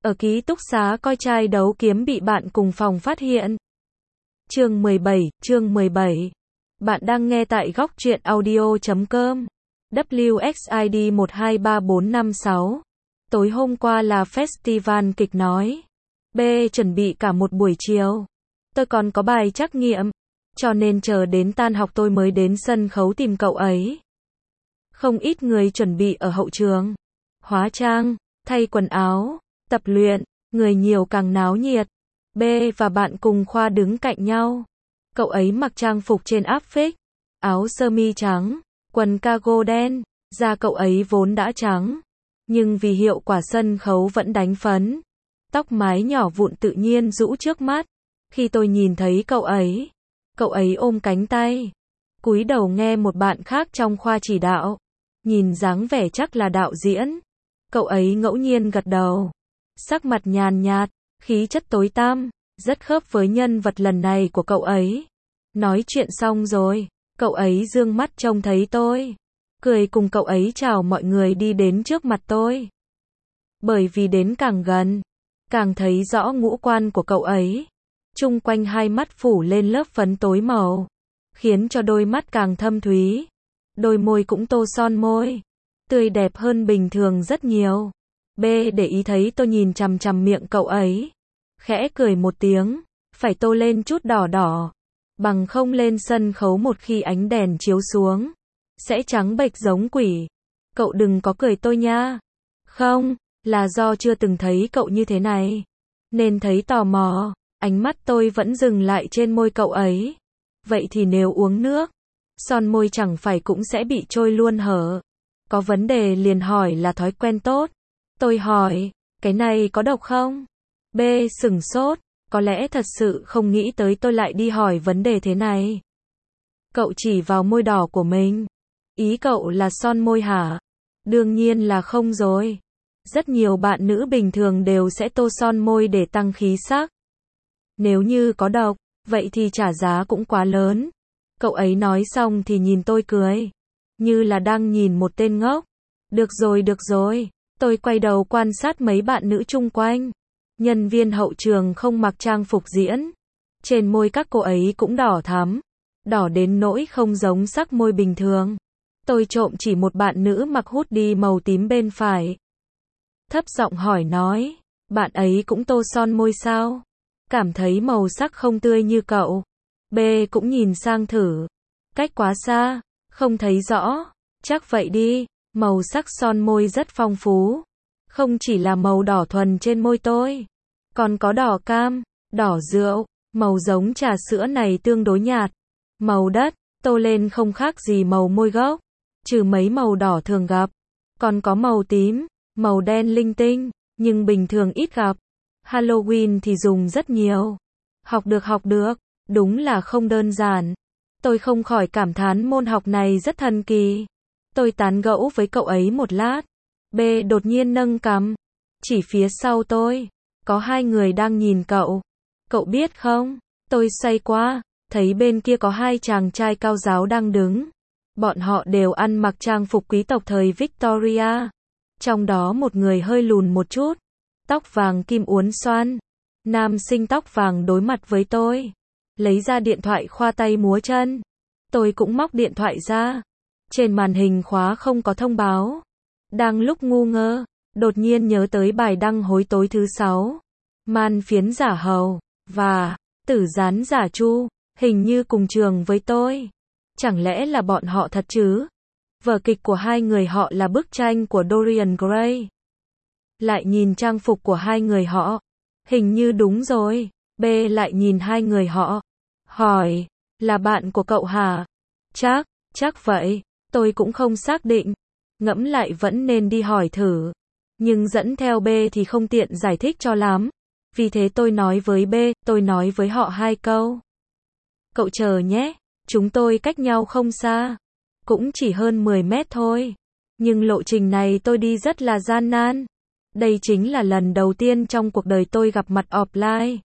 Ở ký túc xá coi trai đấu kiếm bị bạn cùng phòng phát hiện. Chương 17. Bạn đang nghe tại góc truyện audio.com. WXID 123456. Tối hôm qua là festival kịch nói. B chuẩn bị cả một buổi chiều. Tôi còn có bài trắc nghiệm, cho nên chờ đến tan học tôi mới đến sân khấu tìm cậu ấy. Không ít người chuẩn bị ở hậu trường. Hóa trang, thay quần áo, tập luyện, người nhiều càng náo nhiệt. B và bạn cùng khoa đứng cạnh nhau. Cậu ấy mặc trang phục trên áp phích, áo sơ mi trắng, quần cargo đen, da cậu ấy vốn đã trắng, nhưng vì hiệu quả sân khấu vẫn đánh phấn. Tóc mái nhỏ vụn tự nhiên rũ trước mắt. Khi tôi nhìn thấy cậu ấy ôm cánh tay, cúi đầu nghe một bạn khác trong khoa chỉ đạo. Nhìn dáng vẻ chắc là đạo diễn. Cậu ấy ngẫu nhiên gật đầu. Sắc mặt nhàn nhạt, khí chất tối tăm, rất khớp với nhân vật lần này của cậu ấy. Nói chuyện xong rồi, cậu ấy dương mắt trông thấy tôi, cười cùng cậu ấy chào mọi người đi đến trước mặt tôi. Bởi vì đến càng gần, càng thấy rõ ngũ quan của cậu ấy. Chung quanh hai mắt phủ lên lớp phấn tối màu, khiến cho đôi mắt càng thâm thúy. Đôi môi cũng tô son môi, tươi đẹp hơn bình thường rất nhiều. B để ý thấy tôi nhìn chằm chằm miệng cậu ấy, khẽ cười một tiếng, phải tô lên chút đỏ đỏ, bằng không lên sân khấu một khi ánh đèn chiếu xuống, sẽ trắng bệch giống quỷ. Cậu đừng có cười tôi nha. Không, là do chưa từng thấy cậu như thế này, nên thấy tò mò. Ánh mắt tôi vẫn dừng lại trên môi cậu ấy. Vậy thì nếu uống nước, son môi chẳng phải cũng sẽ bị trôi luôn hở? Có vấn đề liền hỏi là thói quen tốt. Tôi hỏi, cái này có độc không? B sửng sốt, có lẽ thật sự không nghĩ tới tôi lại đi hỏi vấn đề thế này. Cậu chỉ vào môi đỏ của mình. Ý cậu là son môi hả? Đương nhiên là không rồi. Rất nhiều bạn nữ bình thường đều sẽ tô son môi để tăng khí sắc. Nếu như có độc, vậy thì trả giá cũng quá lớn. Cậu ấy nói xong thì nhìn tôi cười, như là đang nhìn một tên ngốc. Được rồi. Tôi quay đầu quan sát mấy bạn nữ chung quanh. Nhân viên hậu trường không mặc trang phục diễn. Trên môi các cô ấy cũng đỏ thắm. Đỏ đến nỗi không giống sắc môi bình thường. Tôi trộm chỉ một bạn nữ mặc hoodie màu tím bên phải. Thấp giọng hỏi nói, bạn ấy cũng tô son môi sao? Cảm thấy màu sắc không tươi như cậu. B cũng nhìn sang thử. Cách quá xa, không thấy rõ. Chắc vậy đi, màu sắc son môi rất phong phú. Không chỉ là màu đỏ thuần trên môi tôi, còn có đỏ cam, đỏ rượu, màu giống trà sữa này tương đối nhạt. Màu đất, tô lên không khác gì màu môi gốc, trừ mấy màu đỏ thường gặp. Còn có màu tím, màu đen linh tinh, nhưng bình thường ít gặp. Halloween thì dùng rất nhiều. Học được, đúng là không đơn giản. Tôi không khỏi cảm thán môn học này rất thần kỳ. Tôi tán gẫu với cậu ấy một lát. B đột nhiên nâng cằm. Chỉ phía sau tôi, có hai người đang nhìn cậu. Cậu biết không? Tôi xoay qua, thấy bên kia có hai chàng trai cao ráo đang đứng. Bọn họ đều ăn mặc trang phục quý tộc thời Victoria. Trong đó một người hơi lùn một chút, tóc vàng kim uốn xoăn. Nam sinh tóc vàng đối mặt với tôi, lấy ra điện thoại khoa tay múa chân. Tôi cũng móc điện thoại ra. Trên màn hình khóa không có thông báo. Đang lúc ngu ngơ, đột nhiên nhớ tới bài đăng hối tối thứ 6. Man phiến giả hầu và tử gián giả chu, hình như cùng trường với tôi. Chẳng lẽ là bọn họ thật chứ? Vở kịch của hai người họ là bức tranh của Dorian Gray. Lại nhìn trang phục của hai người họ, hình như đúng rồi. B lại nhìn hai người họ, hỏi, là bạn của cậu hả? Chắc vậy. Tôi cũng không xác định. Ngẫm lại vẫn nên đi hỏi thử. Nhưng dẫn theo B thì không tiện giải thích cho lắm. Vì thế tôi nói với B, tôi nói với họ hai câu. Cậu chờ nhé, chúng tôi cách nhau không xa. Cũng chỉ hơn 10 mét thôi. Nhưng lộ trình này tôi đi rất là gian nan. Đây chính là lần đầu tiên trong cuộc đời tôi gặp mặt offline.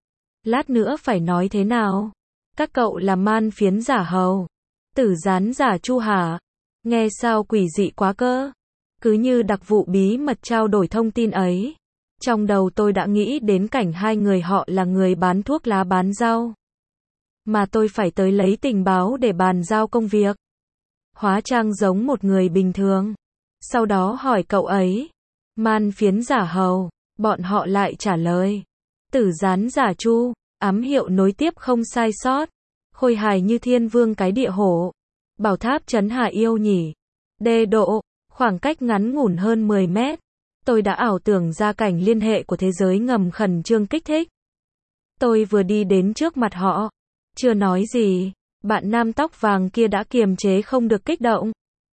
Lát nữa phải nói thế nào? Các cậu là man phiến giả hầu, tử gián giả chu hả? Nghe sao quỷ dị quá cơ. Cứ như đặc vụ bí mật trao đổi thông tin ấy. Trong đầu tôi đã nghĩ đến cảnh hai người họ là người bán thuốc lá bán rau. Mà tôi phải tới lấy tình báo để bàn giao công việc. Hóa trang giống một người bình thường. Sau đó hỏi cậu ấy. Man phiến giả hầu. Bọn họ lại trả lời. Tử gián giả chu. Ám hiệu nối tiếp không sai sót. Khôi hài như thiên vương cái địa hổ. Bảo tháp trấn hà yêu nhỉ. Đê độ. Khoảng cách ngắn ngủn hơn 10 mét. Tôi đã ảo tưởng ra cảnh liên hệ của thế giới ngầm khẩn trương kích thích. Tôi vừa đi đến trước mặt họ. Chưa nói gì. Bạn nam tóc vàng kia đã kiềm chế không được kích động.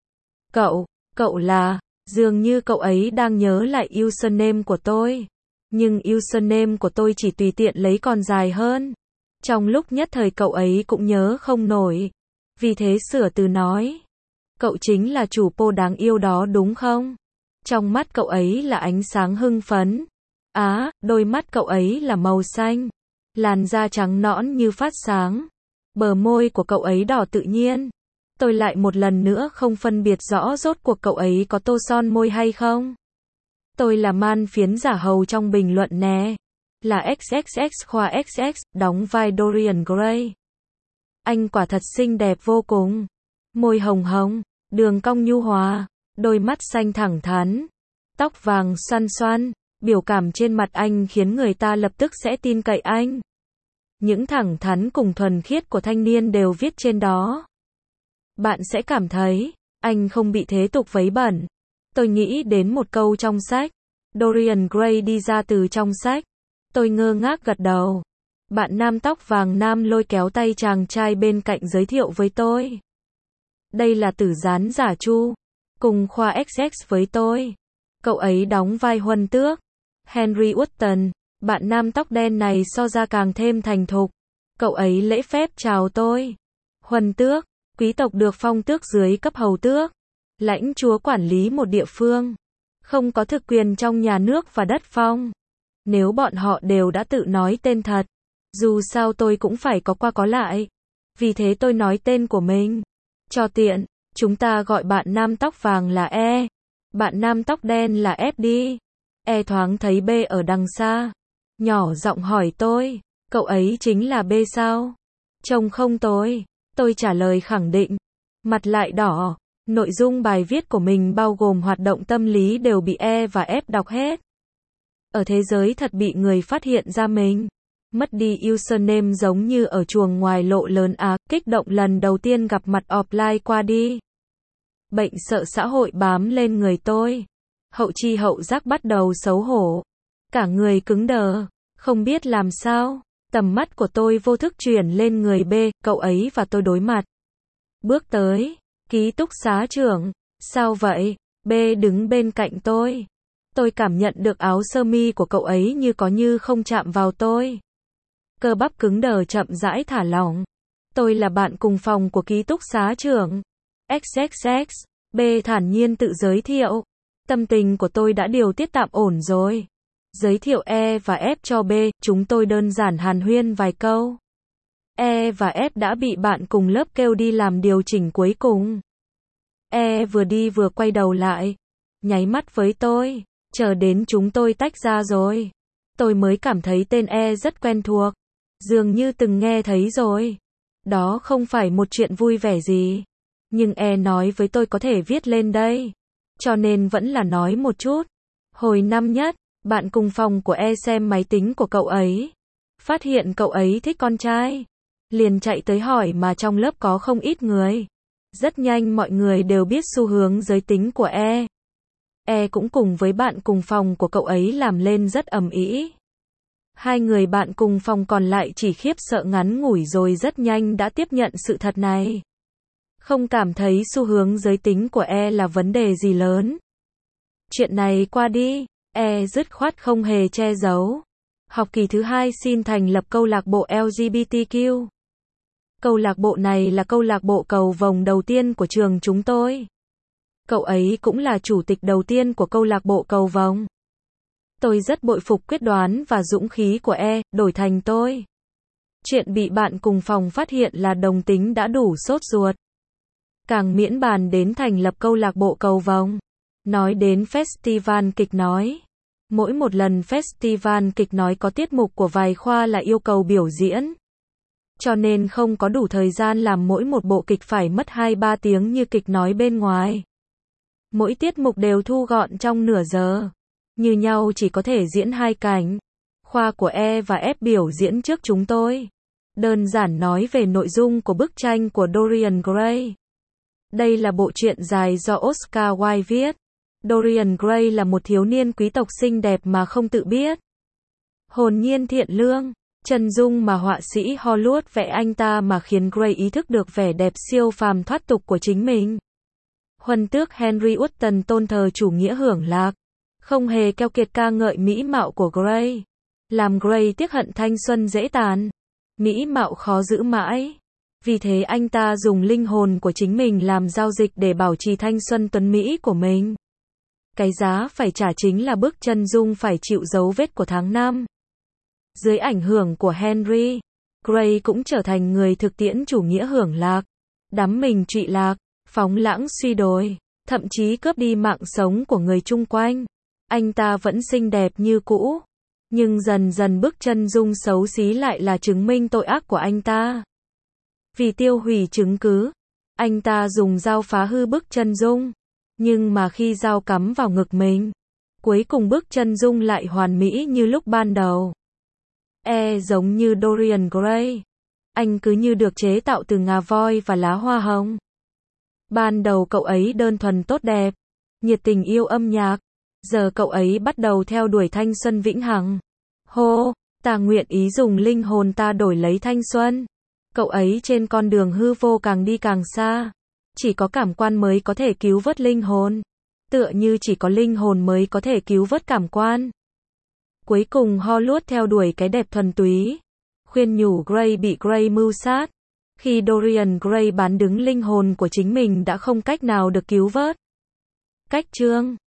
Cậu là, dường như cậu ấy đang nhớ lại username của tôi. Nhưng username của tôi chỉ tùy tiện lấy còn dài hơn. Trong lúc nhất thời cậu ấy cũng nhớ không nổi. Vì thế sửa từ nói. Cậu chính là chủ po đáng yêu đó đúng không? Trong mắt cậu ấy là ánh sáng hưng phấn. Đôi mắt cậu ấy là màu xanh. Làn da trắng nõn như phát sáng. Bờ môi của cậu ấy đỏ tự nhiên. Tôi lại một lần nữa không phân biệt rõ rốt cuộc cậu ấy có tô son môi hay không. Tôi là man phiến giả hầu trong bình luận nè. Là XXX khoa XX, đóng vai Dorian Gray. Anh quả thật xinh đẹp vô cùng. Môi hồng hồng, đường cong nhu hòa, đôi mắt xanh thẳng thắn, tóc vàng xoăn xoăn, biểu cảm trên mặt anh khiến người ta lập tức sẽ tin cậy anh. Những thẳng thắn cùng thuần khiết của thanh niên đều viết trên đó. Bạn sẽ cảm thấy, anh không bị thế tục vấy bẩn. Tôi nghĩ đến một câu trong sách. Dorian Gray đi ra từ trong sách. Tôi ngơ ngác gật đầu. Bạn nam tóc vàng nam lôi kéo tay chàng trai bên cạnh giới thiệu với tôi. Đây là tử gián giả chu. Cùng khoa XX với tôi. Cậu ấy đóng vai Huân Tước. Henry Wotton. Bạn nam tóc đen này so ra càng thêm thành thục. Cậu ấy lễ phép chào tôi. Huân Tước. Quý tộc được phong tước dưới cấp hầu tước. Lãnh chúa quản lý một địa phương. Không có thực quyền trong nhà nước và đất phong. Nếu bọn họ đều đã tự nói tên thật. Dù sao tôi cũng phải có qua có lại. Vì thế tôi nói tên của mình. Cho tiện, chúng ta gọi bạn nam tóc vàng là E. Bạn nam tóc đen là F đi. E thoáng thấy B ở đằng xa. Nhỏ giọng hỏi tôi, cậu ấy chính là B sao? Trông không tồi. Tôi trả lời khẳng định. Mặt lại đỏ. Nội dung bài viết của mình bao gồm hoạt động tâm lý đều bị E và F đọc hết. Ở thế giới thật bị người phát hiện ra mình. Mất đi username giống như ở chuồng ngoài lộ lớn kích động lần đầu tiên gặp mặt offline qua đi. Bệnh sợ xã hội bám lên người tôi. Hậu chi hậu giác bắt đầu xấu hổ. Cả người cứng đờ. Không biết làm sao. Tầm mắt của tôi vô thức chuyển lên người B, cậu ấy và tôi đối mặt. Bước tới. Ký túc xá trưởng. Sao vậy? B đứng bên cạnh tôi. Tôi cảm nhận được áo sơ mi của cậu ấy như có như không chạm vào tôi. Cơ bắp cứng đờ chậm rãi thả lỏng. Tôi là bạn cùng phòng của ký túc xá trưởng. XXX. B thản nhiên tự giới thiệu. Tâm tình của tôi đã điều tiết tạm ổn rồi. Giới thiệu E và F cho B, chúng tôi đơn giản hàn huyên vài câu. E và F đã bị bạn cùng lớp kêu đi làm điều chỉnh cuối cùng. E vừa đi vừa quay đầu lại. Nháy mắt với tôi. Chờ đến chúng tôi tách ra rồi. Tôi mới cảm thấy tên E rất quen thuộc. Dường như từng nghe thấy rồi. Đó không phải một chuyện vui vẻ gì. Nhưng E nói với tôi có thể viết lên đây. Cho nên vẫn là nói một chút. Hồi năm nhất, bạn cùng phòng của E xem máy tính của cậu ấy. Phát hiện cậu ấy thích con trai. Liền chạy tới hỏi mà trong lớp có không ít người. Rất nhanh mọi người đều biết xu hướng giới tính của E. E cũng cùng với bạn cùng phòng của cậu ấy làm lên rất ầm ĩ. Hai người bạn cùng phòng còn lại chỉ khiếp sợ ngắn ngủi rồi rất nhanh đã tiếp nhận sự thật này. Không cảm thấy xu hướng giới tính của E là vấn đề gì lớn. Chuyện này qua đi, E dứt khoát không hề che giấu. Học kỳ thứ 2 xin thành lập câu lạc bộ LGBTQ. Câu lạc bộ này là câu lạc bộ cầu vồng đầu tiên của trường chúng tôi. Cậu ấy cũng là chủ tịch đầu tiên của câu lạc bộ cầu vồng. Tôi rất bội phục quyết đoán và dũng khí của E, đổi thành tôi. Chuyện bị bạn cùng phòng phát hiện là đồng tính đã đủ sốt ruột. Càng miễn bàn đến thành lập câu lạc bộ cầu vồng. Nói đến festival kịch nói. Mỗi một lần festival kịch nói có tiết mục của vài khoa là yêu cầu biểu diễn. Cho nên không có đủ thời gian làm mỗi một bộ kịch phải mất 2-3 tiếng như kịch nói bên ngoài. Mỗi tiết mục đều thu gọn trong nửa giờ. Như nhau chỉ có thể diễn 2 cảnh. Khoa của E và F biểu diễn trước chúng tôi. Đơn giản nói về nội dung của bức tranh của Dorian Gray. Đây là bộ truyện dài do Oscar Wilde viết. Dorian Gray là một thiếu niên quý tộc xinh đẹp mà không tự biết. Hồn nhiên thiện lương, chân dung mà họa sĩ Hollywood vẽ anh ta mà khiến Gray ý thức được vẻ đẹp siêu phàm thoát tục của chính mình. Huân tước Henry Wotton tôn thờ chủ nghĩa hưởng lạc, không hề keo kiệt ca ngợi mỹ mạo của Gray, làm Gray tiếc hận thanh xuân dễ tàn, mỹ mạo khó giữ mãi. Vì thế anh ta dùng linh hồn của chính mình làm giao dịch để bảo trì thanh xuân tuấn mỹ của mình. Cái giá phải trả chính là bức chân dung phải chịu dấu vết của tháng năm. Dưới ảnh hưởng của Henry, Gray cũng trở thành người thực tiễn chủ nghĩa hưởng lạc, đắm mình trụy lạc, phóng lãng suy đồi, thậm chí cướp đi mạng sống của người chung quanh. Anh ta vẫn xinh đẹp như cũ, nhưng dần dần bức chân dung xấu xí lại là chứng minh tội ác của anh ta. Vì tiêu hủy chứng cứ, anh ta dùng dao phá hư bức chân dung, nhưng mà khi dao cắm vào ngực mình, cuối cùng bức chân dung lại hoàn mỹ như lúc ban đầu. E giống như Dorian Gray, anh cứ như được chế tạo từ ngà voi và lá hoa hồng. Ban đầu cậu ấy đơn thuần tốt đẹp, nhiệt tình yêu âm nhạc, giờ cậu ấy bắt đầu theo đuổi thanh xuân vĩnh hằng. Hô, ta nguyện ý dùng linh hồn ta đổi lấy thanh xuân. Cậu ấy trên con đường hư vô càng đi càng xa. Chỉ có cảm quan mới có thể cứu vớt linh hồn. Tựa như chỉ có linh hồn mới có thể cứu vớt cảm quan. Cuối cùng Hollywood theo đuổi cái đẹp thuần túy. Khuyên nhủ Gray bị Gray mưu sát. Khi Dorian Gray bán đứng linh hồn của chính mình đã không cách nào được cứu vớt. Cách chương